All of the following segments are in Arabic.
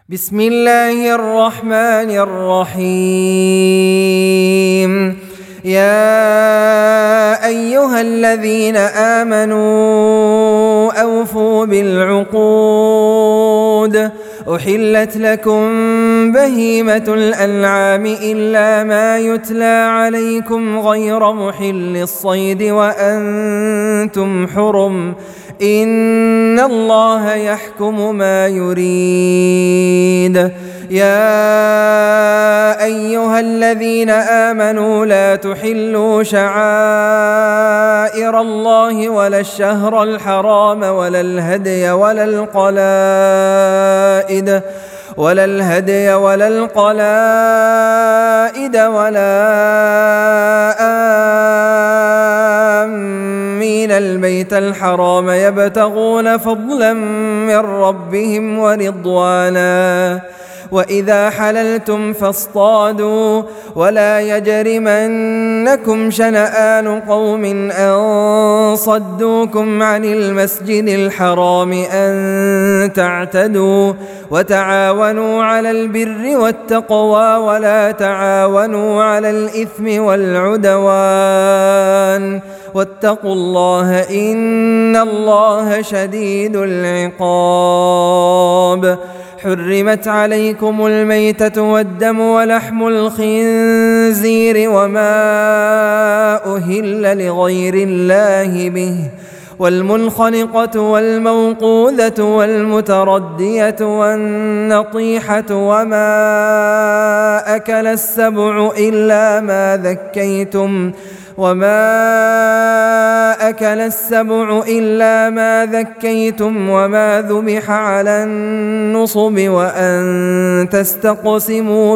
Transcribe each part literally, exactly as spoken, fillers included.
بسم الله الرحمن الرحيم. يا أيها الذين آمنوا أوفوا بالعقود. أحلت لكم بهيمة الأنعام إلا ما يتلى عليكم غير محل الصيد وأنتم حرم، إن الله يحكم ما يريد. يا أيها الذين آمنوا لا تحلوا شعائر الله ولا الشهر الحرام ولا الهدي ولا القلائد ولا الهدي ولا القلائد ولا آمين البيت الحرام يبتغون فضلا من ربهم ورضوانا. وإذا حللتم فاصطادوا ولا يجرمنكم شنآن قوم أن صدوكم عن المسجد الحرام أن تعتدوا، وتعاونوا على البر والتقوى ولا تعاونوا على الإثم والعدوان، واتقوا الله إن الله شديد العقاب. حرمت عليكم الميتة والدم ولحم الخنزير وما أهل لغير الله به، والمنخنقة والموقوذة والمتردية والنطيحة وما أكل السبع إلا ما ذكيتم وما أكل السبع إلا ما ذكيتم وما ذبح على النصب وأن تستقسموا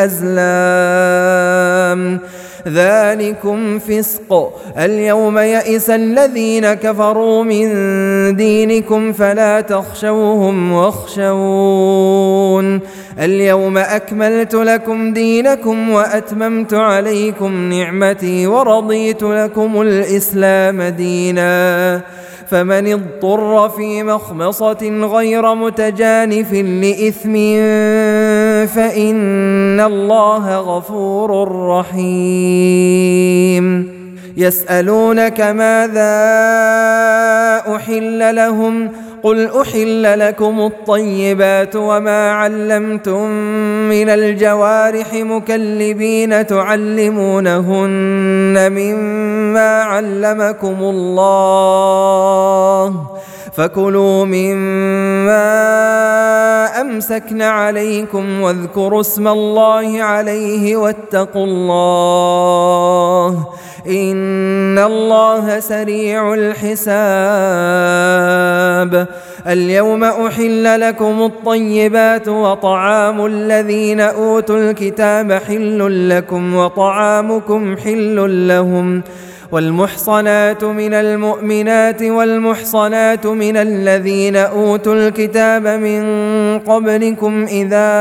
بالأزلام، ذلكم فسق. اليوم يئس الذين كفروا من دينكم فلا تخشوهم واخشون. اليوم أكملت لكم دينكم وأتممت عليكم نعمتي ورضيت لكم الإسلام دينا. فمن اضطر في مخمصة غير متجانف لإثم فإن الله غفور رحيم. يسألونك ماذا أحل لهم؟ قل أحل لكم الطيبات وما علمتم من الجوارح مكلبين تعلمونهن مما علمكم الله، فكلوا مما أمسكن عليكم واذكروا اسم الله عليه واتقوا الله إن الله سريع الحساب. اليوم أحل لكم الطيبات وطعام الذين أوتوا الكتاب حل لكم وطعامكم حل لهم، والمحصنات من المؤمنات والمحصنات من الذين أوتوا الكتاب من قبلكم إذا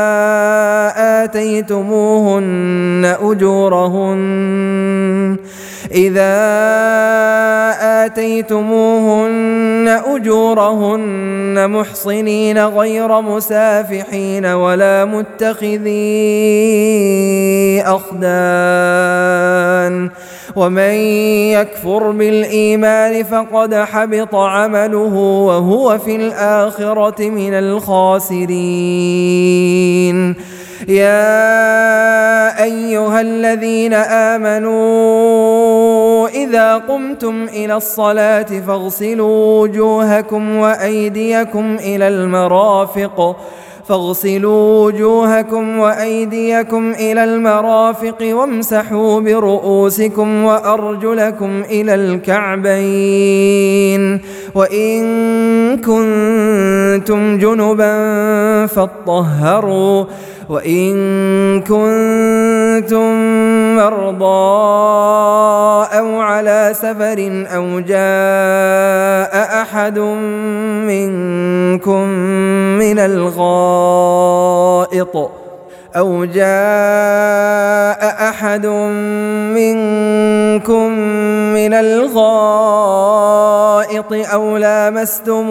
آتيتموهن أجورهن إذا آتيتموهن أجورهن محصنين غير مسافحين ولا متخذي أخدان، ومن يكفر بالإيمان فقد حبط عمله وهو في الآخرة من الخاسرين. يا أيها الذين آمنوا إذا قمتم إلى الصلاة فاغسلوا وجوهكم وأيديكم إلى المرافق فاغسلوا وجوهكم وأيديكم إلى المرافق وامسحوا برؤوسكم وأرجلكم إلى الكعبين، وإن كنتم جنبا فاطهروا، وإن كنتم مرضى أو على سفر أو جاء أحد منكم من الغائط أو جاء أحد منكم من الغائط الغائط أو لامستم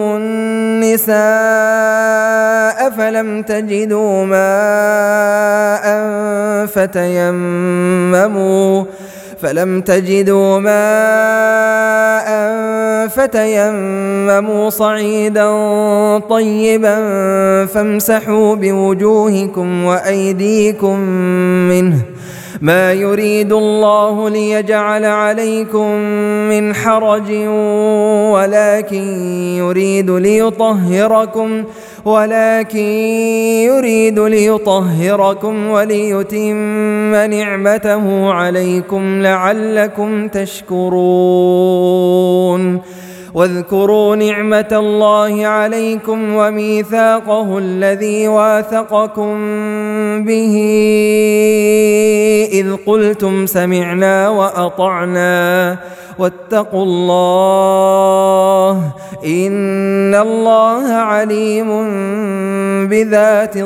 النساء فلم تجدوا ماء فتيمموا فلم تجدوا ماء فتيمموا صعيدا طيبا فامسحوا بوجوهكم وأيديكم منه ما يريد الله ليجعل عليكم من حرج ولكن يريد ليطهركم ولكن يريد ليطهركم وليتم نعمته عليكم لعلكم تشكرون واذكروا نعمة الله عليكم وميثاقه الذي واثقكم به إذ قلتم سمعنا وأطعنا واتقوا الله إن الله عليم بذات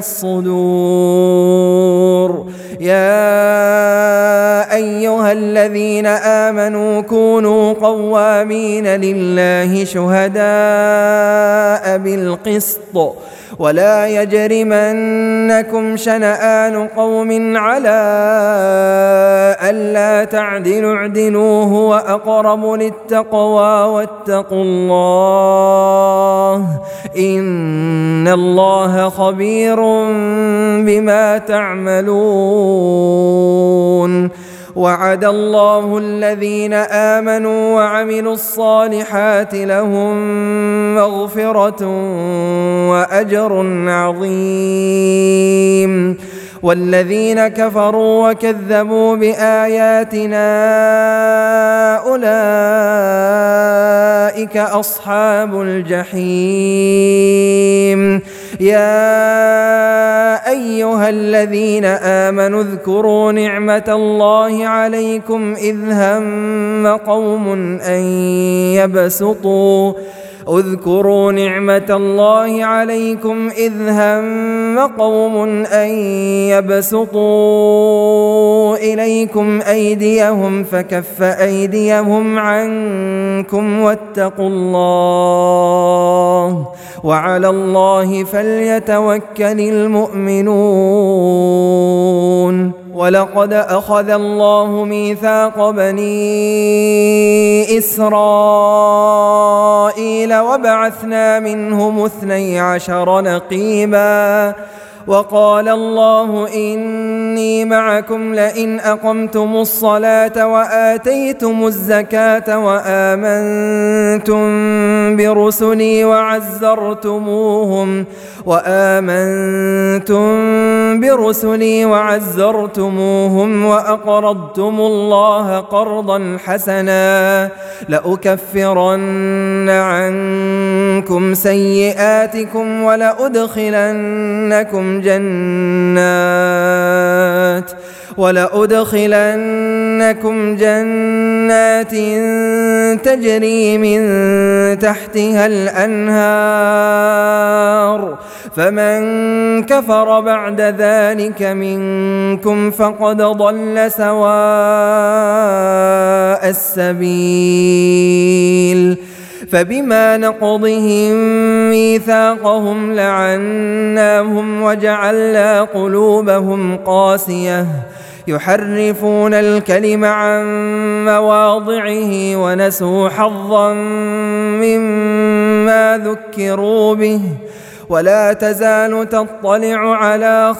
الصدور يا أيها الذين آمنوا كونوا قوامين لله شهداء بالقسط ولا يجرمنكم شنآن قوم على ألا تعدلوا اعدلوا هو أقرب للتقوى واتقوا الله إن الله خبير بما تعملون وعد الله الذين آمنوا وعملوا الصالحات لهم مغفرة وأجر عظيم والذين كفروا وكذبوا بآياتنا أولئك أصحاب الجحيم يا أيها الذين آمنوا اذكروا نعمة الله عليكم إذ هم قوم أن يبسطوا اذكروا نعمة الله عليكم إذ هم قوم أن يبسطوا إليكم أيديهم فكف أيديهم عنكم واتقوا الله وعلى الله فليتوكل المؤمنون ولقد أخذ الله ميثاق بني إسرائيل وبعثنا منهم اثني عشر نقيبا وقال الله إني معكم لئن أقمتم الصلاة وآتيتم الزكاة وآمنتم برسلي وعزرتموهم وآمنتم برسلي وعزرتموهم وأقرضتم الله قرضا حسنا لأكفرن عنكم سيئاتكم ولأدخلنكم جنات ولأدخلنكم جنات تجري من تحتها الأنهار فمن كفر بعد ذلك منكم فقد ضل سواء السبيل فبما نقضهم ميثاقهم لعناهم وجعلنا قلوبهم قاسية يحرفون الكلم عن مواضعه ونسوا حظا مما ذكروا به ولا تزال تطلع على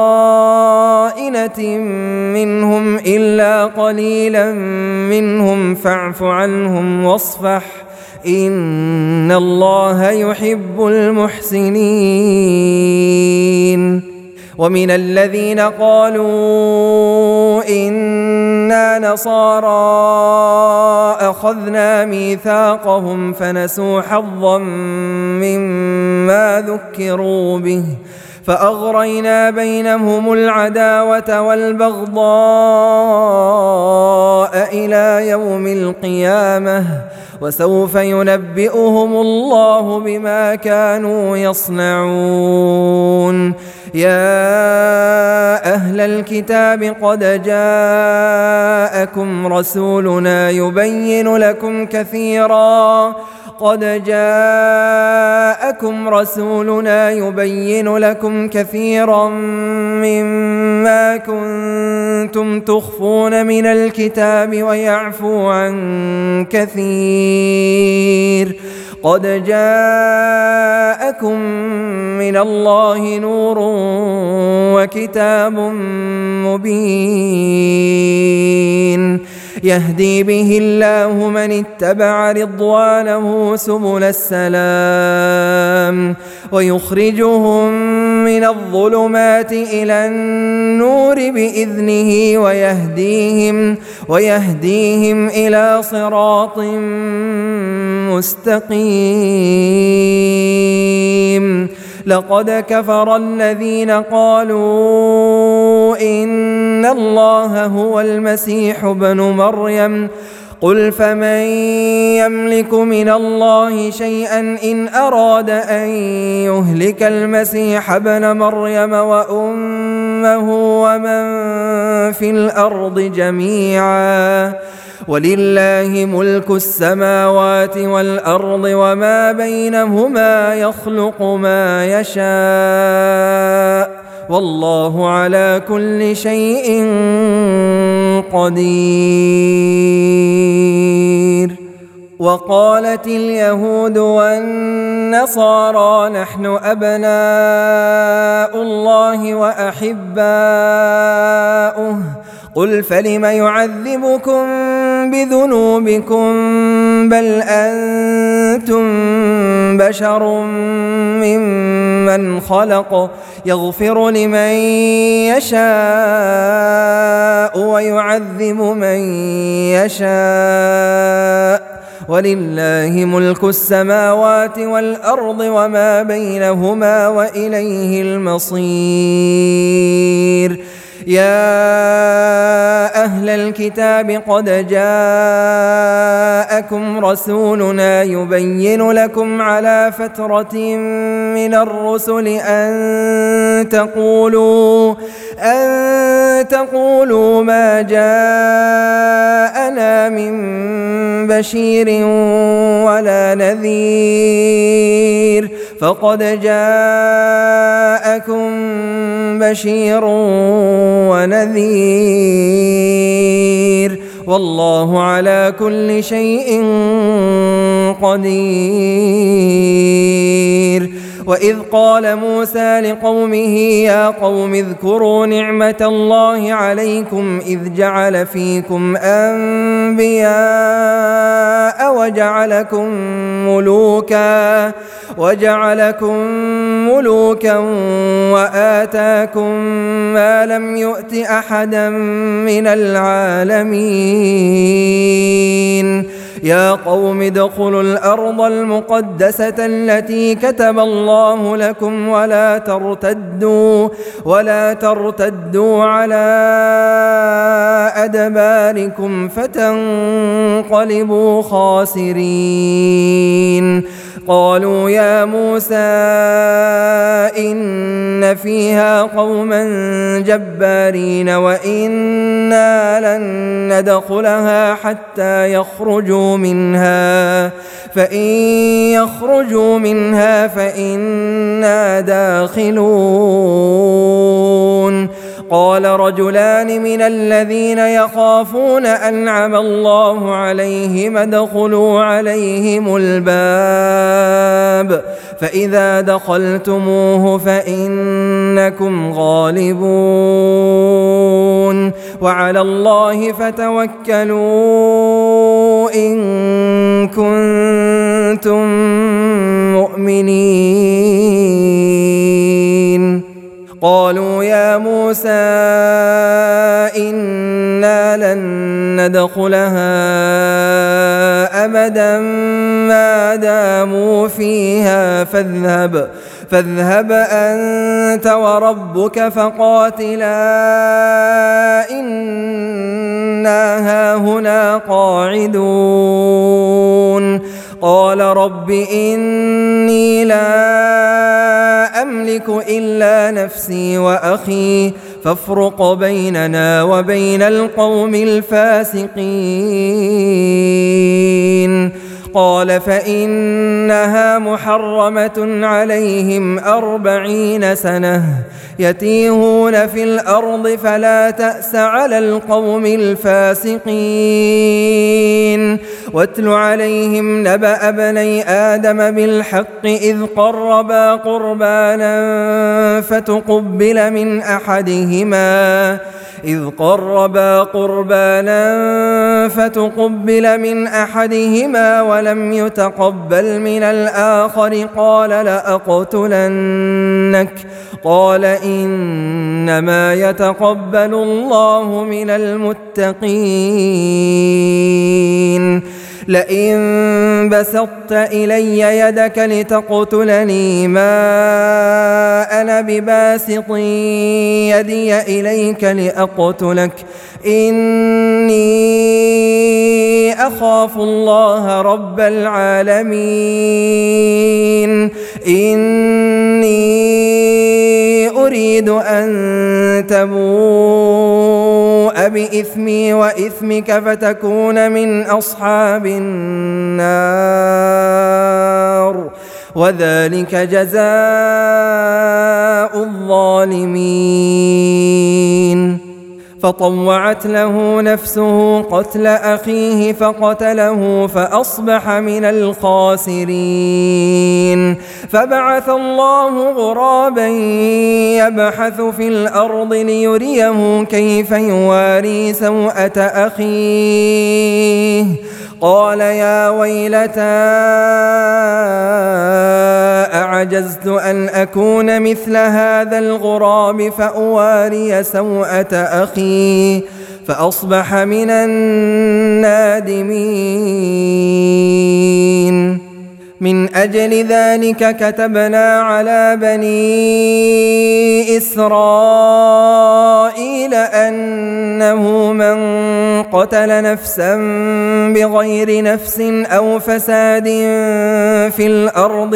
خائنة منهم إلا قليلا منهم فاعف عنهم واصفح إن الله يحب المحسنين ومن الذين قالوا إنا نصارى أخذنا ميثاقهم فنسوا حظا مما ذكروا به فأغرينا بينهم العداوة والبغضاء إلى يوم القيامة وسوف ينبئهم الله بما كانوا يصنعون يا أهل الكتاب قد جاءكم رسولنا يبين لكم كثيرا قد جاءكم رسولنا يبين لكم كثيرا مما كنتم تخفون من الكتاب ويعفو عن كثير قد جاءكم من الله نور وكتاب مبين يهدي به الله من اتبع رضوانه سبل السلام ويخرجهم من الظلمات إلى النور بإذنه ويهديهم ويهديهم إلى صراط مستقيم لقد كفر الذين قالوا إن الله هو المسيح ابن مريم قل فمن يملك من الله شيئا إن أراد أن يهلك المسيح ابن مريم وأمه ومن في الأرض جميعا ولله ملك السماوات والأرض وما بينهما يخلق ما يشاء والله على كل شيء قدير وقالت اليهود والنصارى نحن أبناء الله وأحباؤه قل فلم يعذبكم بذنوبكم بل أنتم بشر ممن خلق يغفر لمن يشاء ويعذب من يشاء ولله ملك السماوات والأرض وما بينهما وإليه المصير يا أهل الكتاب قد جاءكم رسولنا يبين لكم على فترة من الرسل أن تقولوا أن تقولوا ما جاءنا من بشير ولا نذير فقد جاءكم بشير ونذير والله على كل شيء قدير وإذ قال موسى لقومه يا قوم اذكروا نعمة الله عليكم إذ جعل فيكم أنبياء وجعلكم ملوكا وجعلكم ملوكا وآتاكم ما لم يؤت أحدا من العالمين يا قوم ادخلوا الأرض المقدسة التي كتب الله لكم ولا ترتدوا ولا ترتدوا على أدباركم فتنقلبوا خاسرين قالوا يا موسى إن فيها قوما جبارين وإنا لن ندخلها حتى يخرجوا منها فإن يخرجوا منها فإنا داخلون قال رجلان من الذين يخافون أنعم الله عليهم ادخلوا عليهم الباب فإذا دخلتموه فإنكم غالبون وعلى الله فتوكلوا إن كنتم مؤمنين قالوا يا موسى إنا لن ندخلها أبدا ما داموا فيها فاذهب فاذهب أنت وربك فقاتلا إنا هاهنا قاعدون قال رب إني لا أملك إلا نفسي وأخي فافرق بيننا وبين القوم الفاسقين قال فإنها محرمة عليهم أربعين سنة يتيهون في الأرض فلا تأس على القوم الفاسقين واتل عليهم نبأ ابني آدم بالحق إذ قربا قربانا فتقبل من أحدهما إذ قربا قربانا فتقبل من أحدهما ولم يتقبل من الآخر قال لأقتلنك قال إنما يتقبل الله من المتقين لئن بسطت إلي يدك لتقتلني ما أنا بباسط يدي إليك لأقتلك إني أخاف الله رب العالمين إني أريد أن تبوء بإثمي وإثمك فتكون من أصحاب النار وذلك جزاء الظالمين فطوعت له نفسه قتل أخيه فقتله فأصبح من الخاسرين فبعث الله غرابا يبحث في الأرض ليريه كيف يواري سوءة أخيه قال يا ويلتى أعجزت أن أكون مثل هذا الغراب فأواري سوءة أخي فأصبح من النادمين من أجل ذلك كتبنا على بني إسرائيل أنه من قتل نفسا بغير نفس أو فساد في الأرض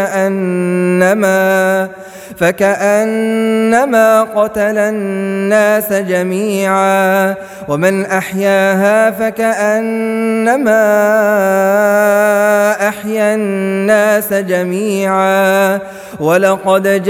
فكأنما فكأنما قتل الناس جميعا ومن أحياها فكأنما أحيا الناس جميعا ولقد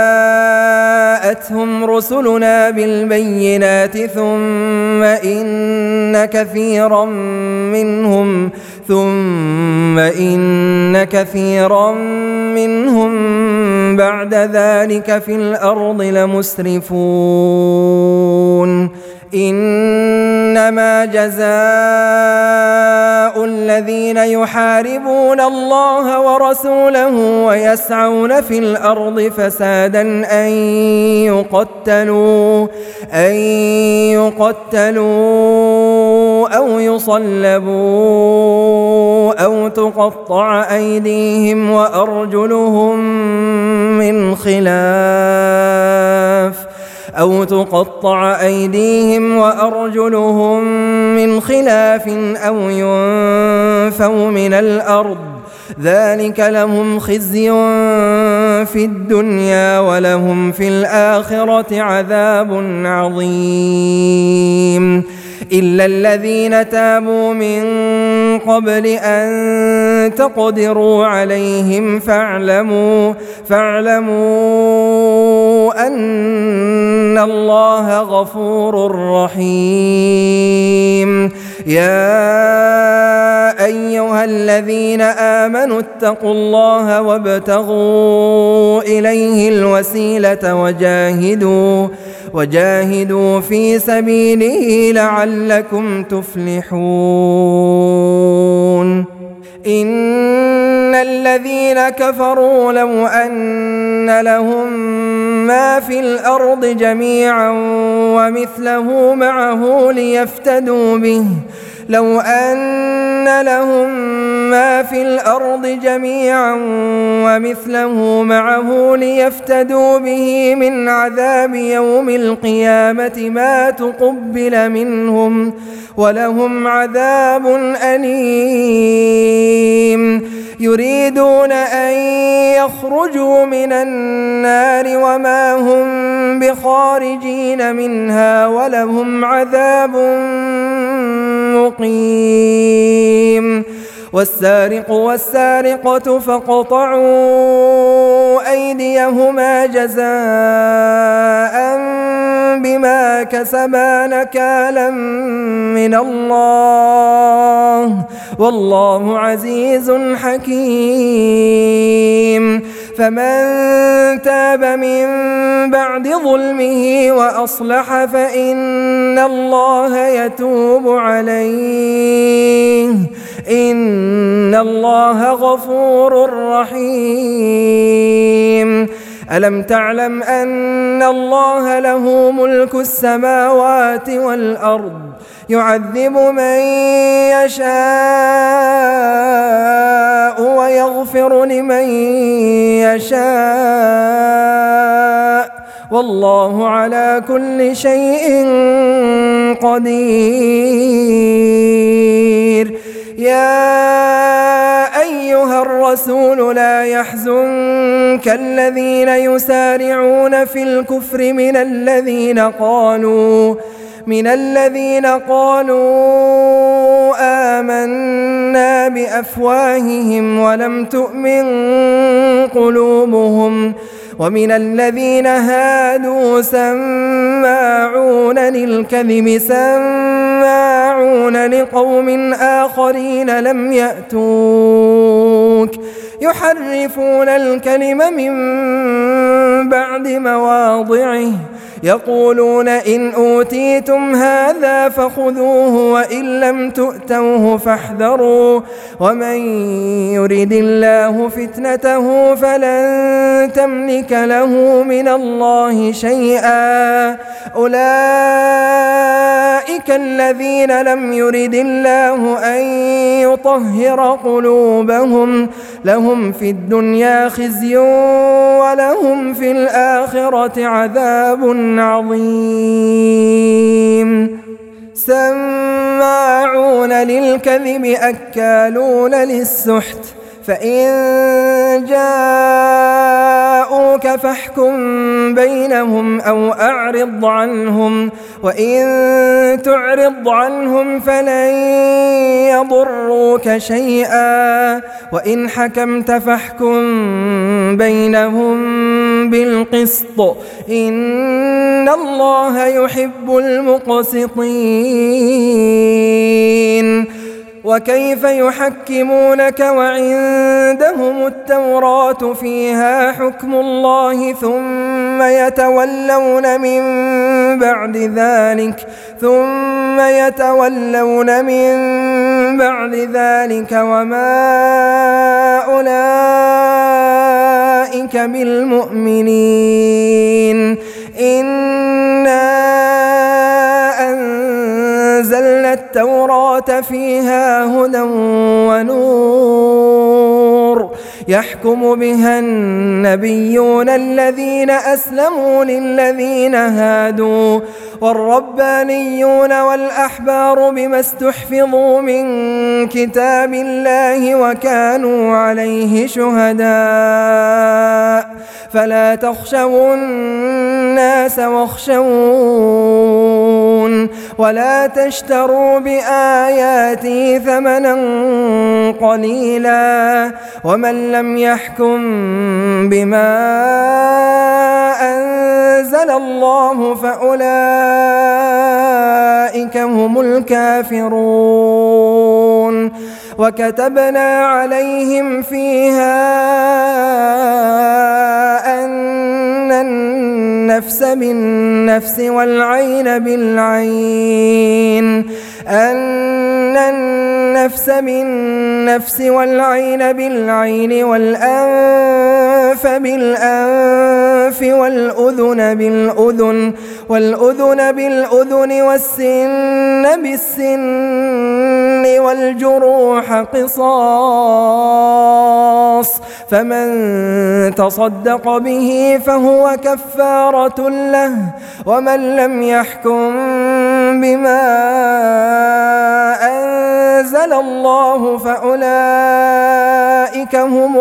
جاءتهم رسلنا بالبينات ثم إن كثيرا منهم ثم إن كثيرا منهم بعد ذلك في الأرض لمسرفون إنما جزاء الذين يحاربون الله ورسوله ويسعون في الأرض فسادا أن يقتلوا أن يقتلوا أو يصلبوا أو تقطع أيديهم وأرجلهم من خلاف أو تقطع أيديهم وأرجلهم من خلاف أو ينفوا من الأرض ذلك لهم خزي في الدنيا ولهم في الآخرة عذاب عظيم إلا الذين تابوا من قبل أن تقدروا عليهم فاعلموا فاعلموا أن الله غفور رحيم يا أيها الذين آمنوا اتقوا الله وابتغوا إليه الوسيلة وجاهدوا وجاهدوا في سبيله لعلكم تفلحون إن الذين كفروا لو أن لهم ما في الأرض جميعا ومثله معه ليفتدوا به لو أن لهم ما في الأرض جميعا ومثله معه ليفتدوا به من عذاب يوم القيامة ما تقبل منهم ولهم عذاب أليم يريدون أن يخرجوا من النار وما هم بخارجين منها ولهم عذاب مقيم والسارق والسارقة فاقطعوا أيديهما جزاء بما كسبا نكالا من الله والله عزيز حكيم. فمن تاب من بعد ظلمه وأصلح فإن الله يتوب عليه إن الله غفور رحيم. ألم تعلم أن الله له ملك السماوات والأرض يعذب من يشاء ويغفر لمن يشاء والله على كل شيء قدير. يا أيها الرسول لا يحزنك الذين يسارعون في الكفر من الذين قالوا من الذين قالوا آمنا بأفواههم ولم تؤمن قلوبهم ومن الذين هادوا سماعون للكذب سماعون لقوم آخرين لم يأتوك يحرفون الكلم من بعد مواضعه يقولون إن أوتيتم هذا فخذوه وإن لم تؤتوه فاحذروا ومن يرد الله فتنته فلن تملك له من الله شيئا. أولئك الذين لم يرد الله أن يطهر قلوبهم لهم في الدنيا خزي ولهم في الآخرة عذاب عظيم. سماعون للكذب أكالون للسحت فإن جاءوك فاحكم بينهم أو أعرض عنهم وإن تعرض عنهم فلن يضروك شيئا وإن حكمت فاحكم بينهم بالقسط إن الله يحب المقسطين. وكيف يحكمونك وعندهم التوراة فيها حكم الله ثم يتولون من بعد ذلك ثم يتولون من بعد ذلك وما أولئك بالمؤمنين. إنا أنزلنا التوراة فيها هدى ونور يحكم بها النبيون الذين أسلموا للذين هادوا والربانيون والأحبار بما استحفظوا من كتاب الله وكانوا عليه شهداء فلا تخشوا الناس واخشون ولا تشتروا بآياتي ثمنا قليلا ومن لم يحكم بما أنزل الله فأولئك هم الكافرون. وكتبنا عليهم فيها أن النفس بالنفس والعين بالعين أن النفس بالنفس والعين بالعين والأنف بالأنف والأذن بالأذن والأذن بالأذن والسن بالسن والجروح قصاص فمن تصدق به فهو كفارة له ومن لم يحكم بما أنزل الله فأولئك هم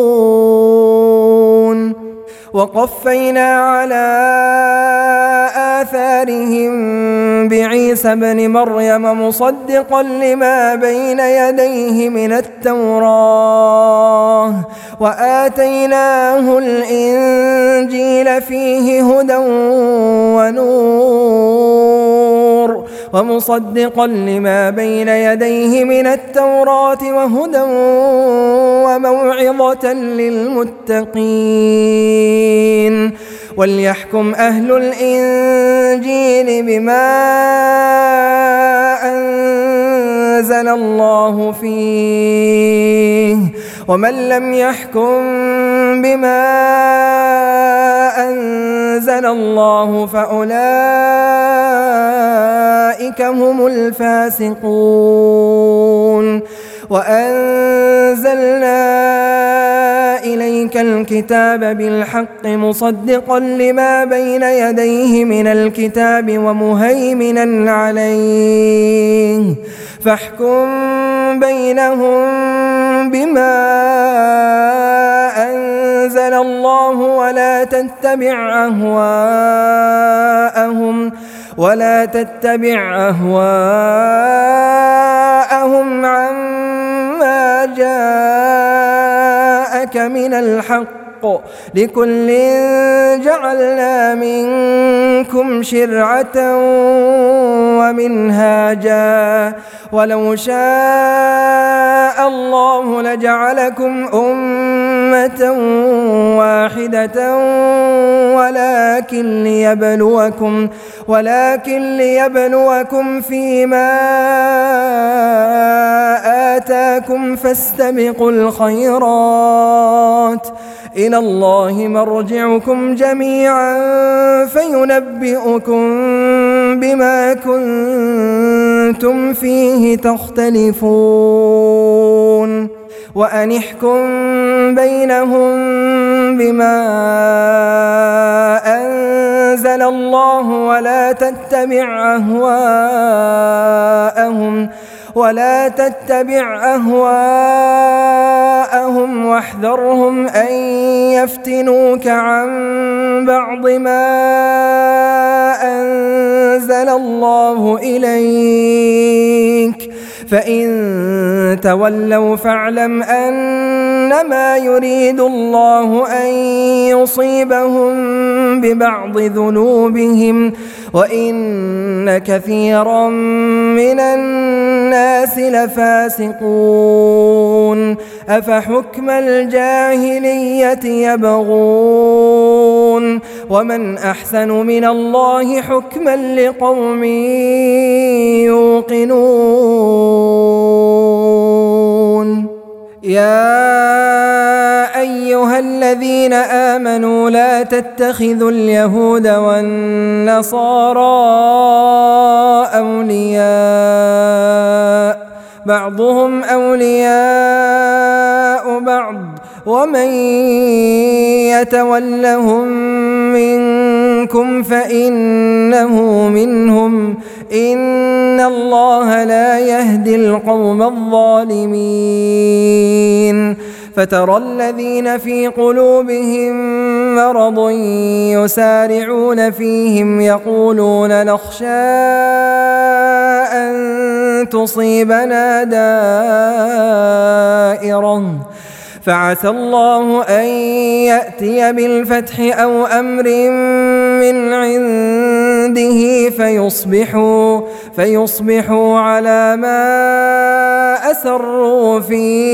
الظالمون. وقفينا على آثارهم بعيسى ابن مريم مصدقا لما بين يديه من التوراة وآتيناه الإنجيل فيه هدى ونور ومصدقا لما بين يديه من التوراة وهدى وموعظة للمتقين وليحكم أهل الإنجيل بما أنزل الله فيه ومن لم يحكم بما أنزل الله فأولئك هم الفاسقون وأنزلنا إليك الكتاب بالحق مصدقا لما بين يديه من الكتاب ومهيمنا عليه فاحكم بينهم بما أنزل الله ولا تتبع أهواءهم ولا تتبع أهواءهم عما جاءك من الحق لكل جعلنا منكم شرعة ومنهاجا ولو شاء الله لجعلكم أمة واحدة ولكن ليبلوكم ولكن ليبلوكم فيما آتاكم فاستبقوا الخيرات إلى الله مرجعكم جميعا فينبئكم بما كنتم فيه تختلفون وأن احكم بينهم بما أنزل الله ولا تتبع أهواءهم ولا تتبع أهواءهم واحذرهم أن يفتنوك عن بعض ما أنزل الله إليك فإن تولوا فاعلم أنما يريد الله أن يصيبهم ببعض ذنوبهم وإن كثيرا من الناس لفاسقون أفحكم الجاهلية يبغون ومن أحسن من الله حكما لقوم يوقنون يا أيها الذين آمنوا لا تتخذوا اليهود والنصارى أولياء بعضهم أولياء بعض ومن يتولهم منكم فإنه منهم إن الله لا يهدي القوم الظالمين فترى الذين في قلوبهم مرض يسارعون فيهم يقولون نخشى أن تصيبنا دائرة فعسى الله أن يأتي بالفتح أو أمر من عنده فيصبحوا, فيصبحوا على ما أسروا في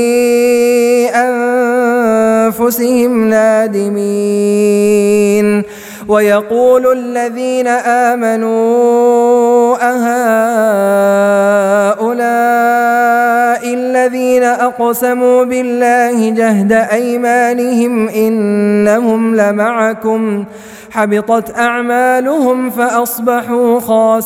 أنفسهم نادمين ويقول الذين آمنوا أهؤلاء الذين أقسموا بالله جهد أيمانهم إنهم لمعكم حبطت أعمالهم فأصبحوا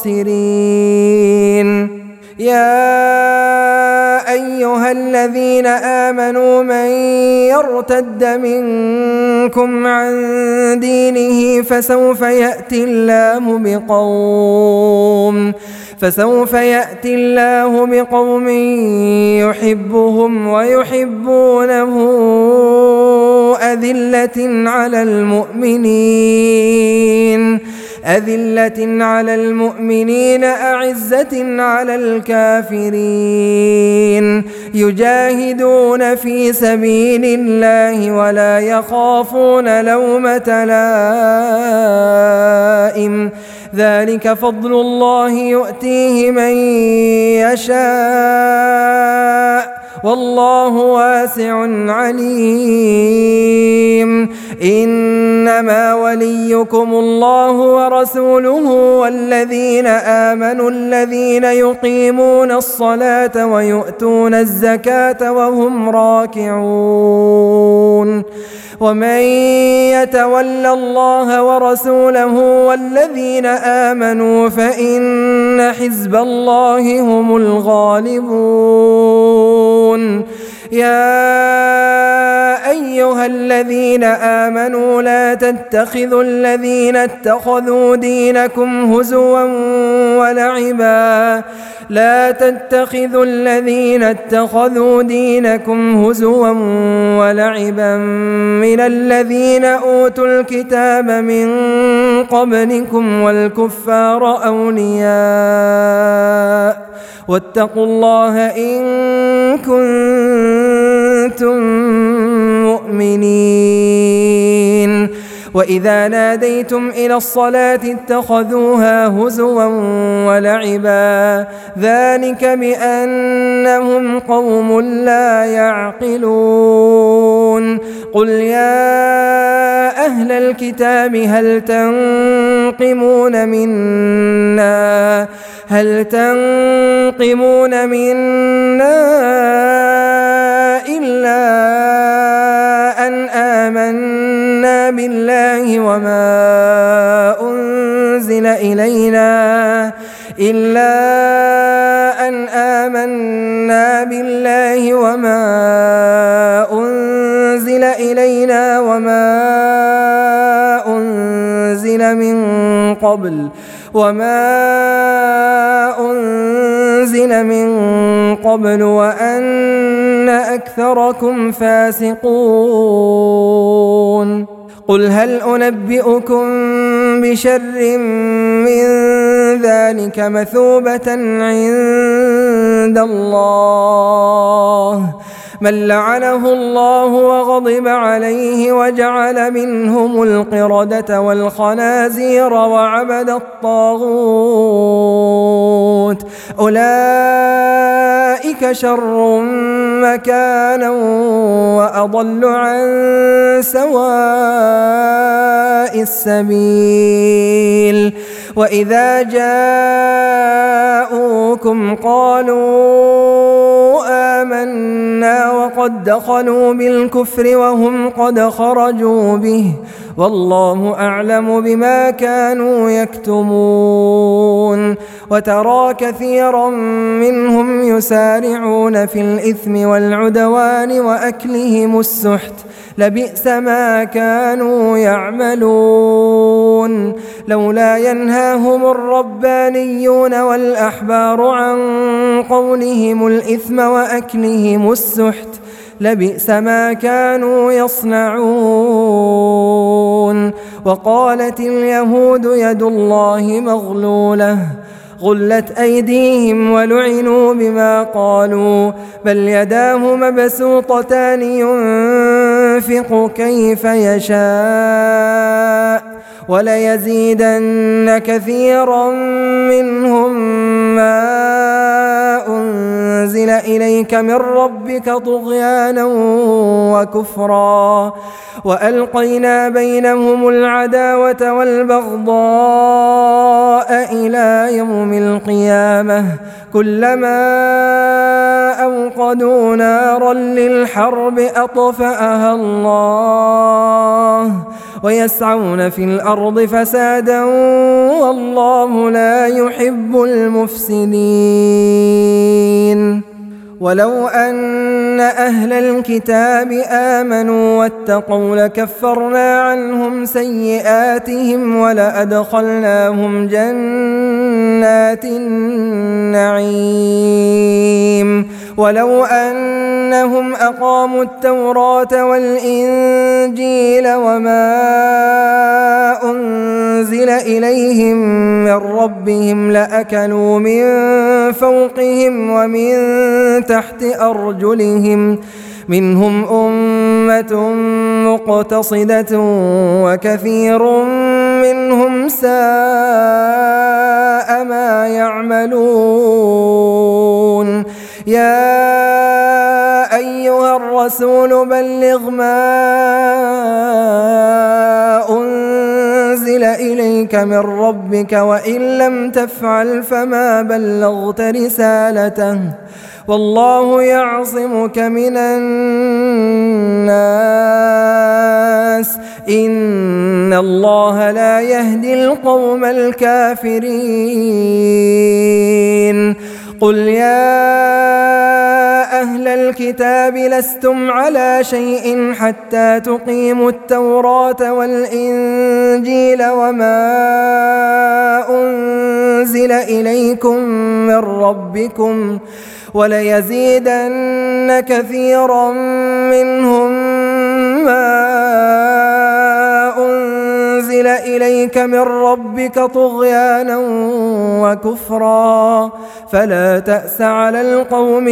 خاسرين يا أيها الذين آمنوا من يرتد منكم عن دينه فسوف يأتي الله بقوم فسوف يأتي الله بقوم يحبهم ويحبونه أذلة على المؤمنين أذلة على المؤمنين أعزة على الكافرين يجاهدون في سبيل الله ولا يخافون لومة لائم ذلك فضل الله يؤتيه من يشاء والله واسع عليم إنما وليكم الله ورسوله والذين آمنوا الذين يقيمون الصلاة ويؤتون الزكاة وهم راكعون ومن يتول الله ورسوله والذين آمنوا فإن حزب الله هم الغالبون يا أيها الذين آمنوا لا تتخذوا الذين اتخذوا دينكم هزوا ولعبا لا تتخذوا الذين اتخذوا دينكم هزوا ولعبا من الذين أوتوا الكتاب من قبلكم والكفار أولياء واتقوا الله إن كنتم مؤمنين وإذا ناديتم إلى الصلاة اتخذوها هزوا ولعبا ذلك بأنهم قوم لا يعقلون قل يا أهل الكتاب هل تنقمون منا هل تنقمون منا إلا أن آمنا بالله وما أنزل إلينا إلا أن آمنا بالله وما أنزل إلينا وما أنزل من قبل وما أنزل من قبل وأن أكثركم فاسقون قل هل أنبئكم بشر من ذلك مثوبة عند الله من لعنه الله وغضب عليه وجعل منهم القردة والخنازير وعبد الطاغوت أولئك شر مكانا وأضل عن سواء السبيل وإذا جاءوكم قالوا آمنا وقد دخلوا بالكفر وهم قد خرجوا به والله أعلم بما كانوا يكتمون وترى كثيرا منهم يسارعون في الإثم والعدوان وأكلهم السحت لبئس ما كانوا يعملون لولا ينهاهم الربانيون والأحبار عن قولهم الإثم وأكلهم السحت لبئس ما كانوا يصنعون وقالت اليهود يد الله مغلولة غلت أيديهم ولعنوا بما قالوا بل يداه مبسوطتان ينفق كيف يشاء وليزيدن كثيرا منهم ما أنزل إليك من ربك طغيانا وكفرا وألقينا بينهم العداوة والبغضاء إلى يوم القيامة كلما أوقدوا نارا للحرب أطفأها الله ويسعون في الأرض فسادا والله لا يحب المفسدين ولو أن أهل الكتاب آمنوا واتقوا لكفرنا عنهم سيئاتهم ولأدخلناهم جنات النعيم ولو أنهم أقاموا التوراة والإنجيل وما أنزل أنزل إليهم من ربهم لأكلوا من فوقهم ومن تحت أرجلهم منهم أمة مقتصدة وكثير منهم ساء ما يعملون. يا أيها الرسول بلغ ما أنزل إليك من ربك وإن لم تفعل فما بلغت رسالته والله يعصمك من الناس إن الله لا يهدي القوم الكافرين. قل يا أهل الكتاب لستم على شيء حتى تقيموا التوراة والإنجيل وما أنزل إليكم من ربكم وليزيدن كثيرا منهم ما أنزل إليك من ربك طغيانا وكفرا فلا تأس على القوم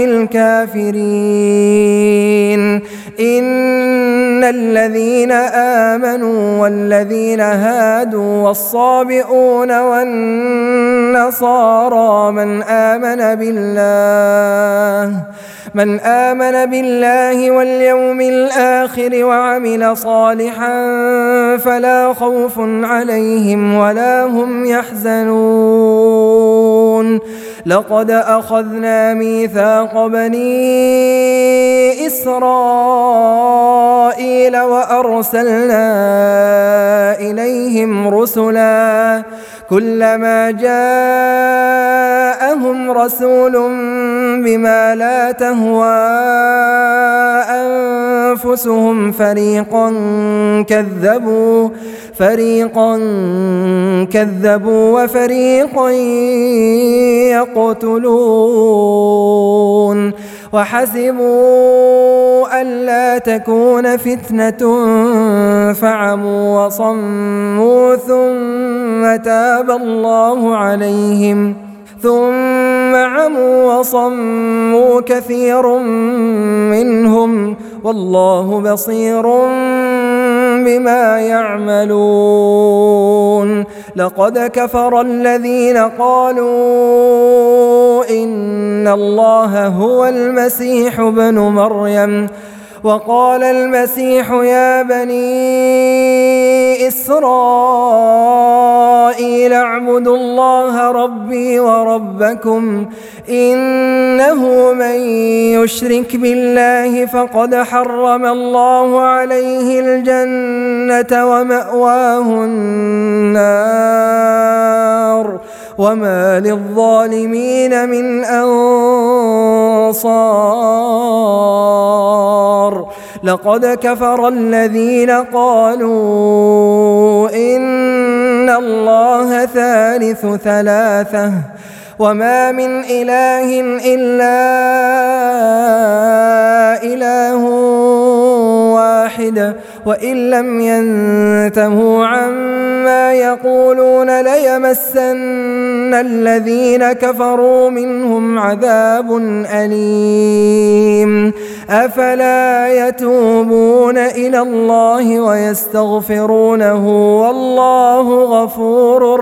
الكافرين. إن الذين آمنوا والذين هادوا والصابئون والنصارى من آمن بالله من آمن بالله واليوم الآخر وعمل صالحا فلا خوف عليهم ولا هم يحزنون. لقد أخذنا ميثاق بني إسرائيل وأرسلنا إليهم رسلا كلما جاءهم رسول بما لا تهوى أنفسهم فريقا كذبوا فريقا كذبوا وفريقا يقتلون. وحسبوا ألا تكون فتنة فعموا وصموا ثم تاب الله عليهم ثم عموا وصموا كثير منهم والله بصير بما يعملون. لقد كفر الذين قالوا إن الله هو المسيح ابن مريم وقال المسيح يا بني إسرائيل اعبدوا الله ربي وربكم إنه من يشرك بالله فقد حرم الله عليه الجنة ومأواه النار وما للظالمين من أنصار. لقد كفر الذين قالوا إن الله ثالث ثلاثة وما من إله إلا إله واحد وإن لم ينتهوا عما يقولون ليمسن الذين كفروا منهم عذاب أليم. أفلا يتوبون إلى الله ويستغفرونه والله غفور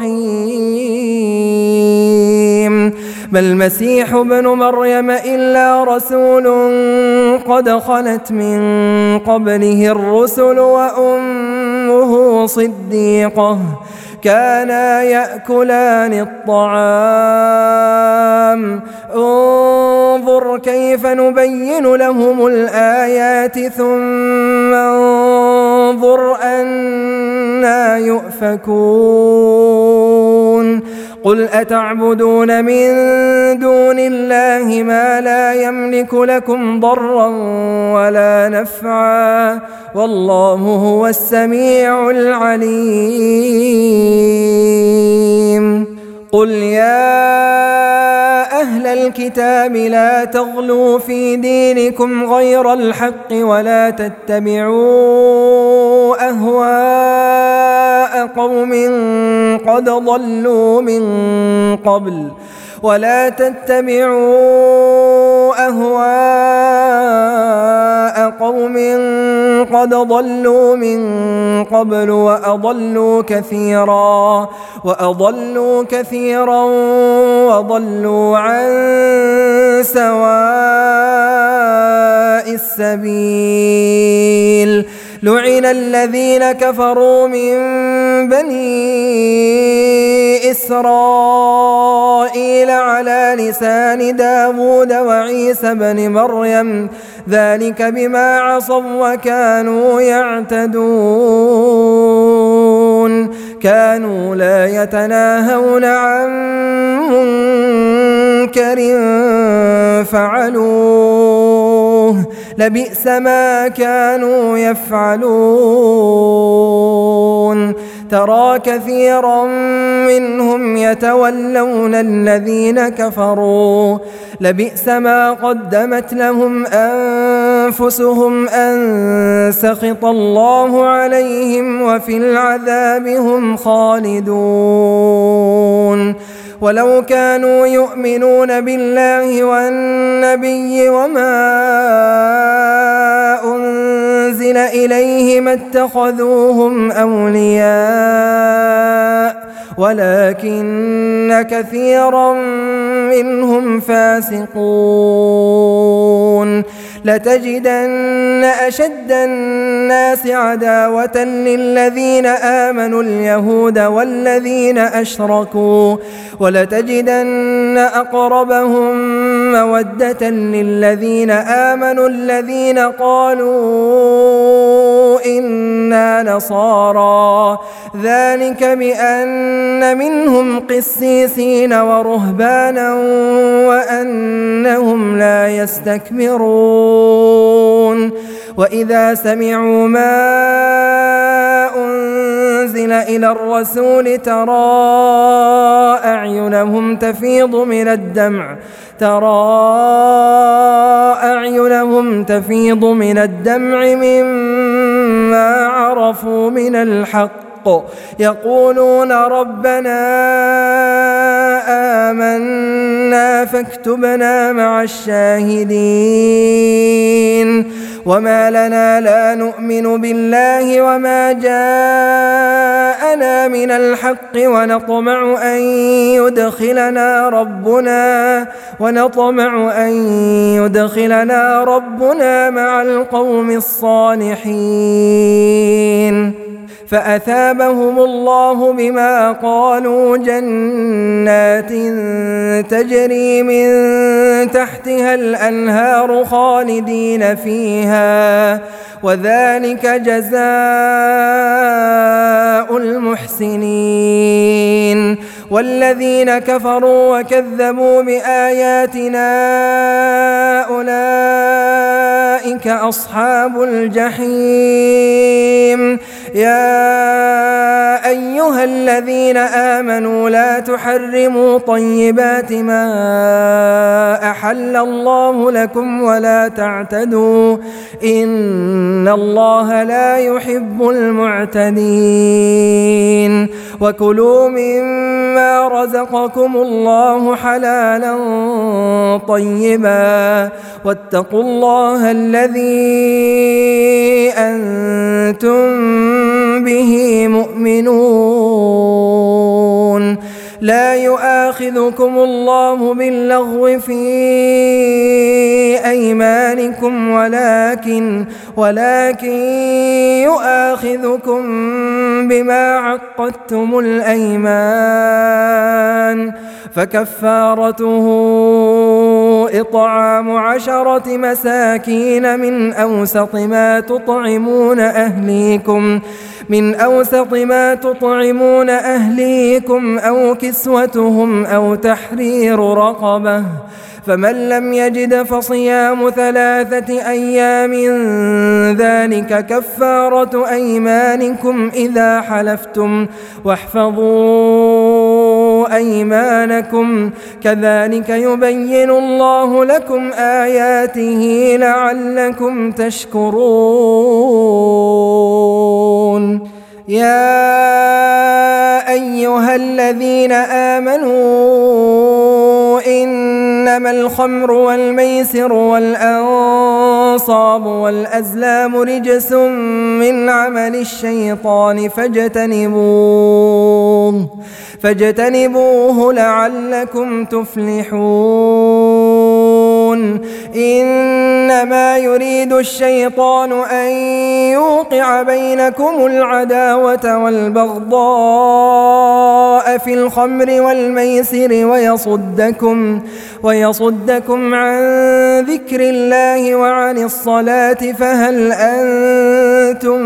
رحيم. ما المسيح ابن مريم إلا رسول قد خلت من قبله الرسل وأمه صديقة كانا يأكلان الطعام انظر كيف نبين لهم الآيات ثم انظر أنى يؤفكون. قل أتعبدون من دون الله ما لا يملك لكم ضرا ولا نفعا والله هو السميع العليم. قل يا أهل الكتاب الكتاب لا تغلوا في دينكم غير الحق ولا تتبعوا أهواء قوم قد ضلوا من قبل ولا تتبعوا أهواء قوم قد ضلوا من قبل وأضلوا كثيرا وأضلوا كثيرا وضلوا عن سواء السبيل. لعن الذين كفروا من بني إسرائيل على لسان داود وعيسى بن مريم ذلك بما عصوا وكانوا يعتدون كانوا لا يتناهون عن منكر فعلوه لبئس ما كانوا يفعلون. ترى كثيرا منهم يتولون الذين كفروا لبئس ما قدمت لهم أنفسهم أن سخط الله عليهم وفي العذاب هم خالدون. ولو كانوا يؤمنون بالله والنبي وما أنزل إليه ما اتخذوهم أولياء ولكن كثيرا منهم فاسقون. لتجدن أشد الناس عداوة للذين آمنوا اليهود والذين أشركوا ولتجدن أقربهم مودة للذين آمنوا الذين قالوا إنا نصارى ذلك بأن منهم قسيسين ورهبانا وأنهم لا يستكبرون. وإذا سمعوا ما أنزل إلى الرسول ترى أعينهم تفيض من الدمع ترى أعينهم تفيض من الدمع مما عرفوا من الحق يقولون ربنا آمنا فاكتبنا مع الشاهدين. وما لنا لا نؤمن بالله وما جاءنا من الحق ونطمع أن يدخلنا ربنا ونطمع أن يدخلنا ربنا مع القوم الصالحين. فأثابهم الله بما قالوا جنات تجري من تحتها الأنهار خالدين فيها وذلك جزاء المحسنين. والذين كفروا وكذبوا بآياتنا أولئك أصحاب الجحيم. يا أيها الذين آمنوا لا تحرموا طيبات ما أحل الله لكم ولا تعتدوا إن الله لا يحب المعتدين. وكلوا مما رزقكم الله حلالا طيبا واتقوا الله الذي أنتم به مؤمنون. لا يؤاخذكم الله باللغو في أيمانكم ولكن ولكن يؤاخذكم بما عقدتم الأيمان فكفارته إطعام عشرة مساكين من أوسط ما تطعمون أهليكم من أوسط ما تطعمون أهليكم أو كسوتهم أو تحرير رقبة فمن لم يجد فصيام ثلاثة أيام ذلك كفارة أيمانكم إذا حلفتم واحفظوا أيمانكم كذلك يبين الله لكم آياته لعلكم تشكرون يا أيها الذين آمنوا إنما الخمر والميسر والأنصاب والأزلام رجس من عمل الشيطان فاجتنبوه فاجتنبوه لعلكم تفلحون إنما يريد الشيطان أن يوقع بينكم العداوة والبغضاء في الخمر والميسر ويصدكم ويصدكم عن ذكر الله وعن الصلاة فهل أنتم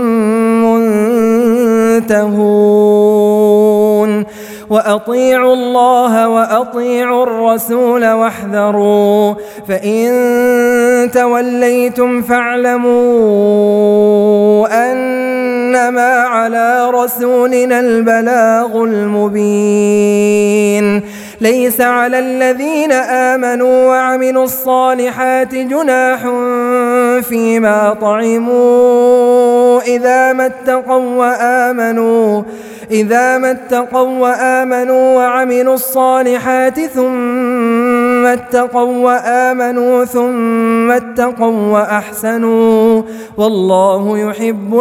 منتهون وأطيعوا الله وأطيعوا الرسول واحذروا فإن توليتم فاعلموا أنما على رسولنا البلاغ المبين ليس على الذين آمنوا وعملوا الصالحات جناح فيما طعموا إذا ما اتقوا وآمنوا إذا ما اتقوا وآمنوا وعملوا الصالحات ثم اتقوا وآمنوا ثم اتقوا وأحسنوا والله يحب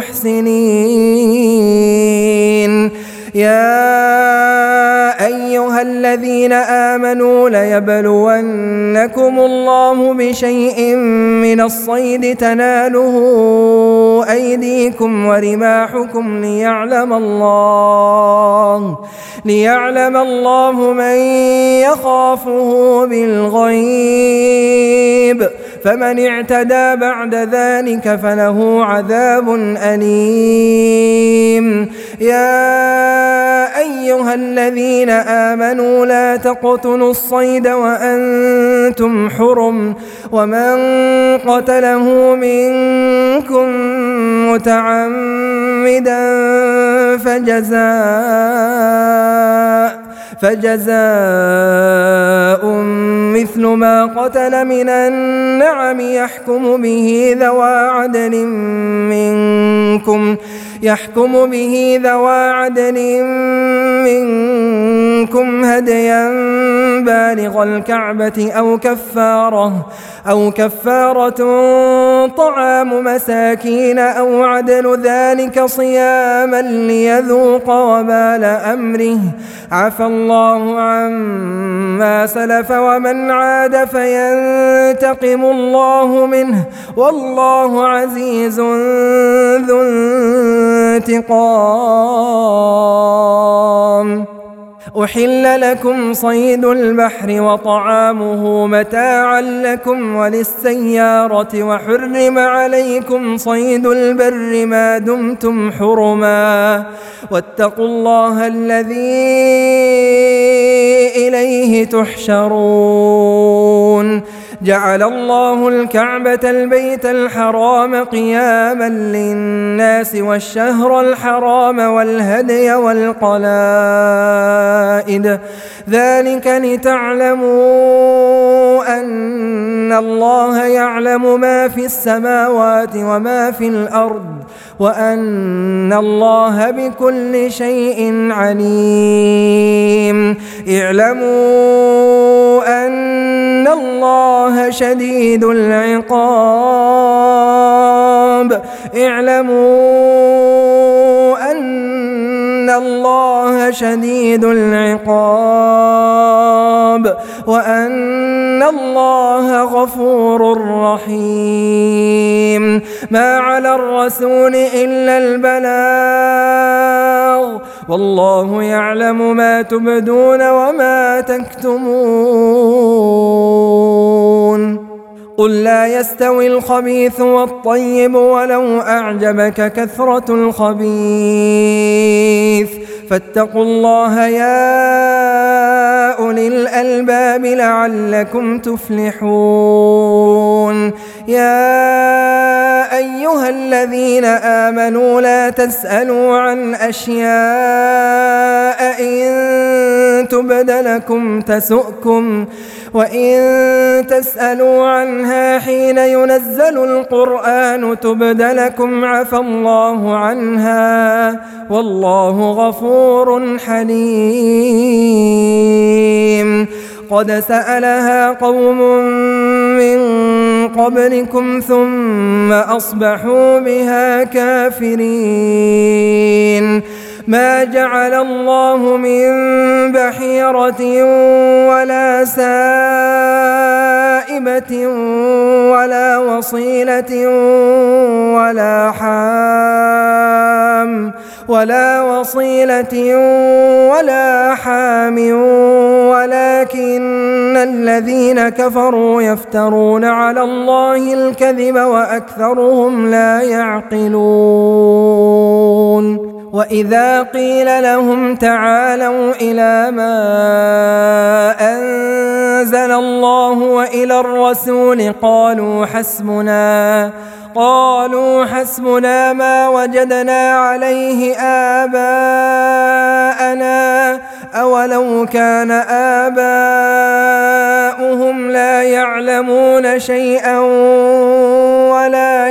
المحسنين يا أيها الذين آمنوا ليبلونكم الله بشيء من الصيد تناله أيديكم ورماحكم ليعلم الله ليعلم الله من يخافه بالغيب فمن اعتدى بعد ذلك فله عذاب أليم يا أيها الذين آمنوا لا تقتلوا الصيد وأنتم حرم ومن قتله منكم متعمدا فجزاء فجزاء مثل ما قتل من النعم يحكم به ذوى عدل منكم يحكم به ذوى عدل منكم هديا بالغ الكعبة أو كفارة أو كفارة طعام مساكين أو عدل ذلك صياما ليذوق وبال أمره عفى الله عما سلف ومن عاد فينتقم الله منه والله عزيز ذو انتقام أحل لكم صيد البحر وطعامه متاعا لكم وللسيارة وحرم عليكم صيد البر ما دمتم حرما واتقوا الله الذي إليه تحشرون جعل الله الكعبة البيت الحرام قياما للناس والشهر الحرام والهدي والقلائد ذلك لتعلموا أن الله يعلم ما في السماوات وما في الأرض وأن الله بكل شيء عليم اعلموا أن الله شديد العقاب اعلموا أن الله شديد العقاب وأن الله غفور رحيم ما على الرسول إلا البلاغ والله يعلم ما تبدون وما تكتمون قل لا يستوي الخبيث والطيب ولو أعجبك كثرة الخبيث فاتقوا الله يا أولي الألباب لعلكم تفلحون يا أيها الذين آمنوا لا تسألوا عن أشياء إن تبد لكم تسؤكم وإن تسألوا عنها حين ينزل القرآن تبد لكم عفى الله عنها والله غفور حليم. قد سألها قوم من قبلكم ثم أصبحوا بها كافرين. ما جعل الله من بحيرة ولا سائبة ولا وصيلة ولا حام ولا وصيلة ولا حام ولكن الذين كفروا يفترون على الله الكذب وأكثرهم لا يعقلون. وإذا قيل لهم تعالوا إلى ما أنزل الله وإلى الرسول قالوا حسبنا قالوا حسبنا ما وجدنا عليه آباءنا أولو كان آباؤهم لا يعلمون شيئا ولا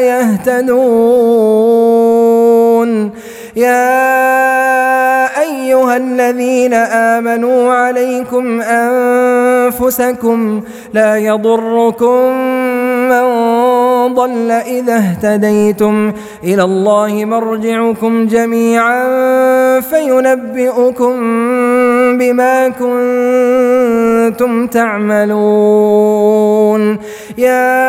يهتدون. يا أيها الذين آمنوا عليكم أنفسكم لا يضركم من ضل إذا اهتديتم إلى الله مرجعكم جميعا فينبئكم بما كنتم تعملون. يا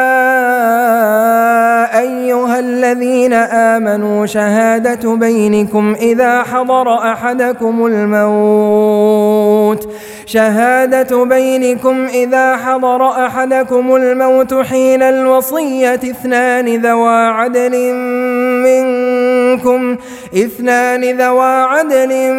أيها الذين آمنوا شهادة بينكم إذا حضر أحدكم الموت شهادة بينكم إذا حضر أحدكم الموت حين الوصية اثنان ذوى عدل منكم اثنان ذوى عدل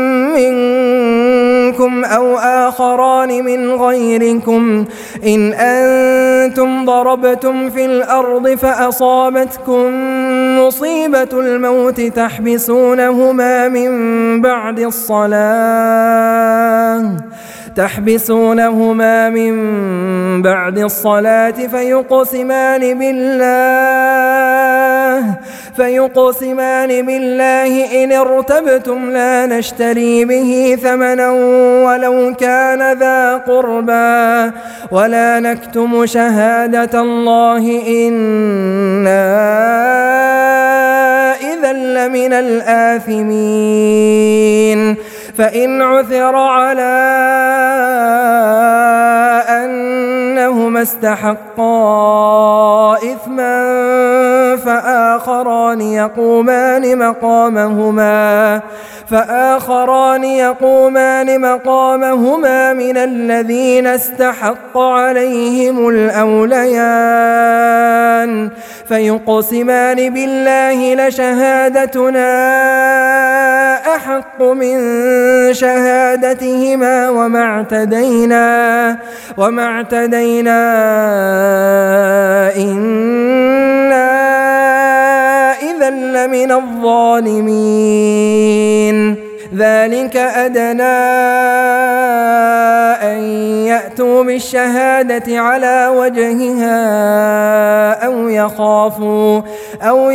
منكم أو آخران من غيركم إن أنتم ضربتم في الأرض فأصابتكم مصيبة الموت تحبسونهما من بعد الصلاة تحبسونهما من بعد الصلاة فيقسمان بالله فيقسمان بالله إن ارتبتم لا نشتري به ثمنا ولو كان ذا قربى ولا نكتم شهادة الله إنا إذا لمن الآثمين. فإن عثر على أنهما استحقا إثما فآخران يقومان مقامهما فآخران يقومان مقامهما من الذين استحق عليهم الأوليان فيقسمان بالله لشهادتنا أحق من شهادتهما وما اعتدينا وما اعتدينا إنا إذا لمن الظالمين. ذلك أدنى أن يأتوا بالشهادة على وجهها أو يخافوا أو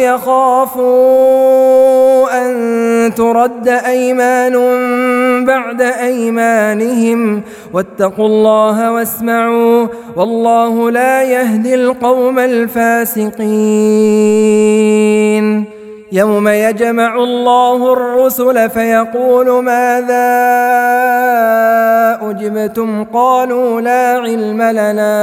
يخافوا أن ترد أيمان بعد أيمانهم واتقوا الله واسمعوا والله لا يهدي القوم الفاسقين. يوم يجمع الله الرسل فيقول ماذا أجبتم قالوا لا علم لنا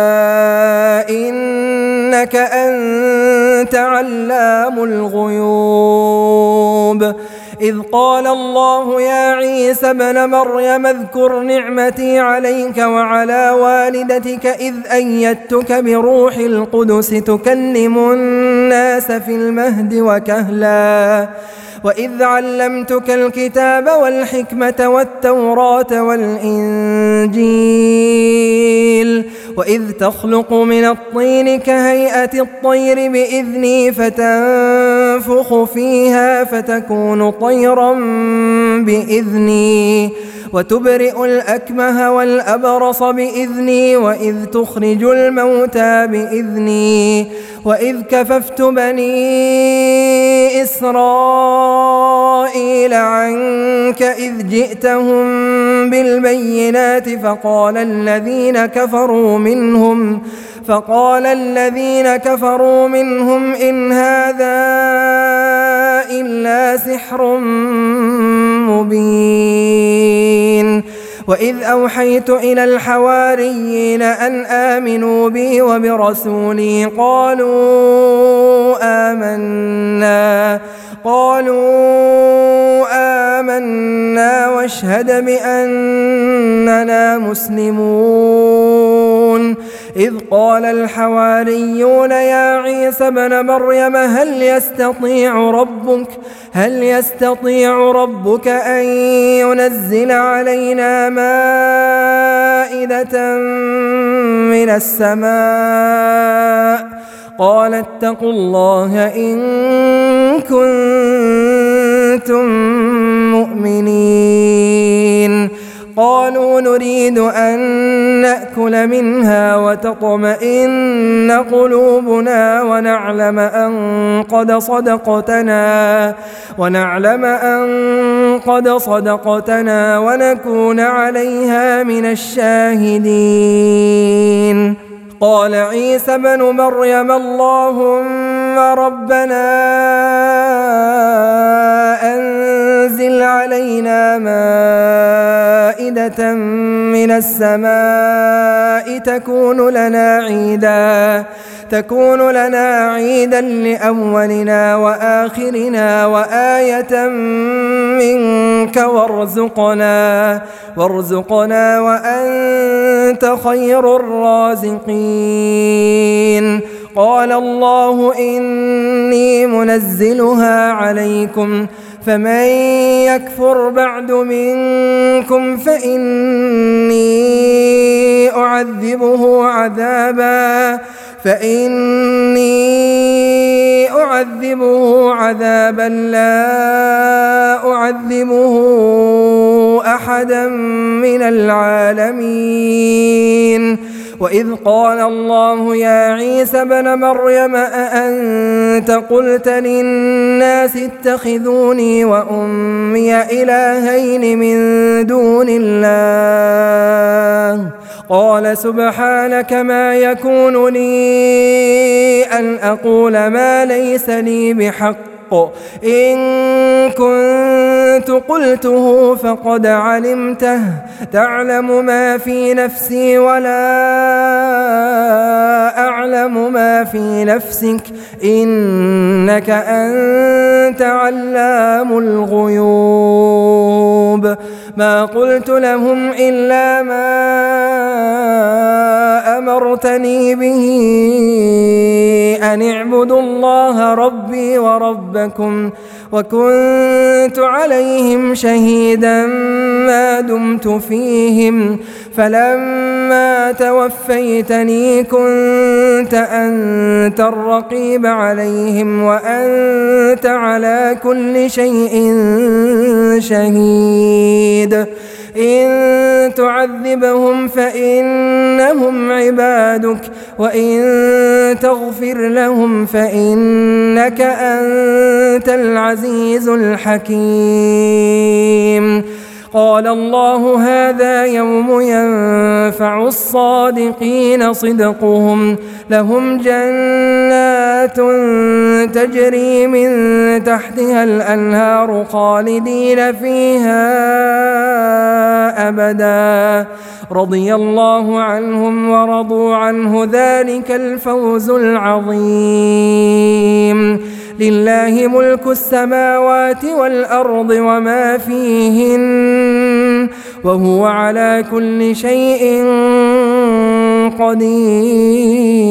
إنك أنت علام الغيوب. إذ قال الله يا عيسى ابن مريم اذكر نعمتي عليك وعلى والدتك إذ أيدتك بروح القدس تكلم الناس في المهد وكهلا وإذ علمتك الكتاب والحكمة والتوراة والإنجيل وإذ تخلق من الطين كهيئة الطير بإذني فتنفخ فيها فتكون طيرا بإذني وتبرئ الأكمه والأبرص بإذني وإذ تخرج الموتى بإذني وإذ كففت بني إسرائيل عنك إذ جئتهم بالبينات فقال الذين كفروا منهم فقال الذين كفروا منهم إن هذا إلا سحر مبين وإذ أوحيت إلى الحواريين أن آمنوا بي وبرسولي قالوا آمنا قالوا آمنا واشهد بأننا مسلمون إذ قال الحواريون يا عيسى ابن مريم هل يستطيع ربك هل يستطيع ربك أن ينزل علينا مائدة من السماء قال اتقوا الله إن كنتم مؤمنين قالوا نريد أن نأكل منها وتطمئن قلوبنا ونعلم أن قد صدقتنا ونعلم أن قد صدقتنا ونكون عليها من الشاهدين قال عيسى ابن مريم اللهم ربنا أنزل علينا مائدة من السماء تكون لنا عيدا تكون لنا عيدا لأولنا وآخرنا وآية منك وارزقنا وارزقنا وأنت خير الرازقين قال الله إني منزلها عليكم فمن يكفر بعد منكم فإني أعذبه عذابا فإني أعذبه عذابا لا أعذبه أحدا من العالمين وإذ قال الله يا عيسى ابن مريم أأنت قلت للناس اتخذوني وأمي إلهين من دون الله قال سبحانك ما يكون لي أن أقول ما ليس لي بحق إن كنت قلته فقد علمته تعلم ما في نفسي ولا أعلم ما في نفسك إنك أنت علام الغيوب ما قلت لهم إلا ما أمرتني به أن اعبدوا الله ربي وربكم وكنت عليهم شهيدا ما دمت فيهم فلما توفيتني كنت أنت الرقيب عليهم وأنت على كل شيء شهيد إن تعذبهم فإنهم عبادك وإن تغفر لهم فإنك أنت العزيز الحكيم قال الله هذا يوم ينفع الصادقين صدقهم لهم جنات تجري من تحتها الأنهار خالدين فيها أبدا رضي الله عنهم ورضوا عنه ذلك الفوز العظيم لله ملك السماوات والأرض وما فيهن وهو على كل شيء قدير.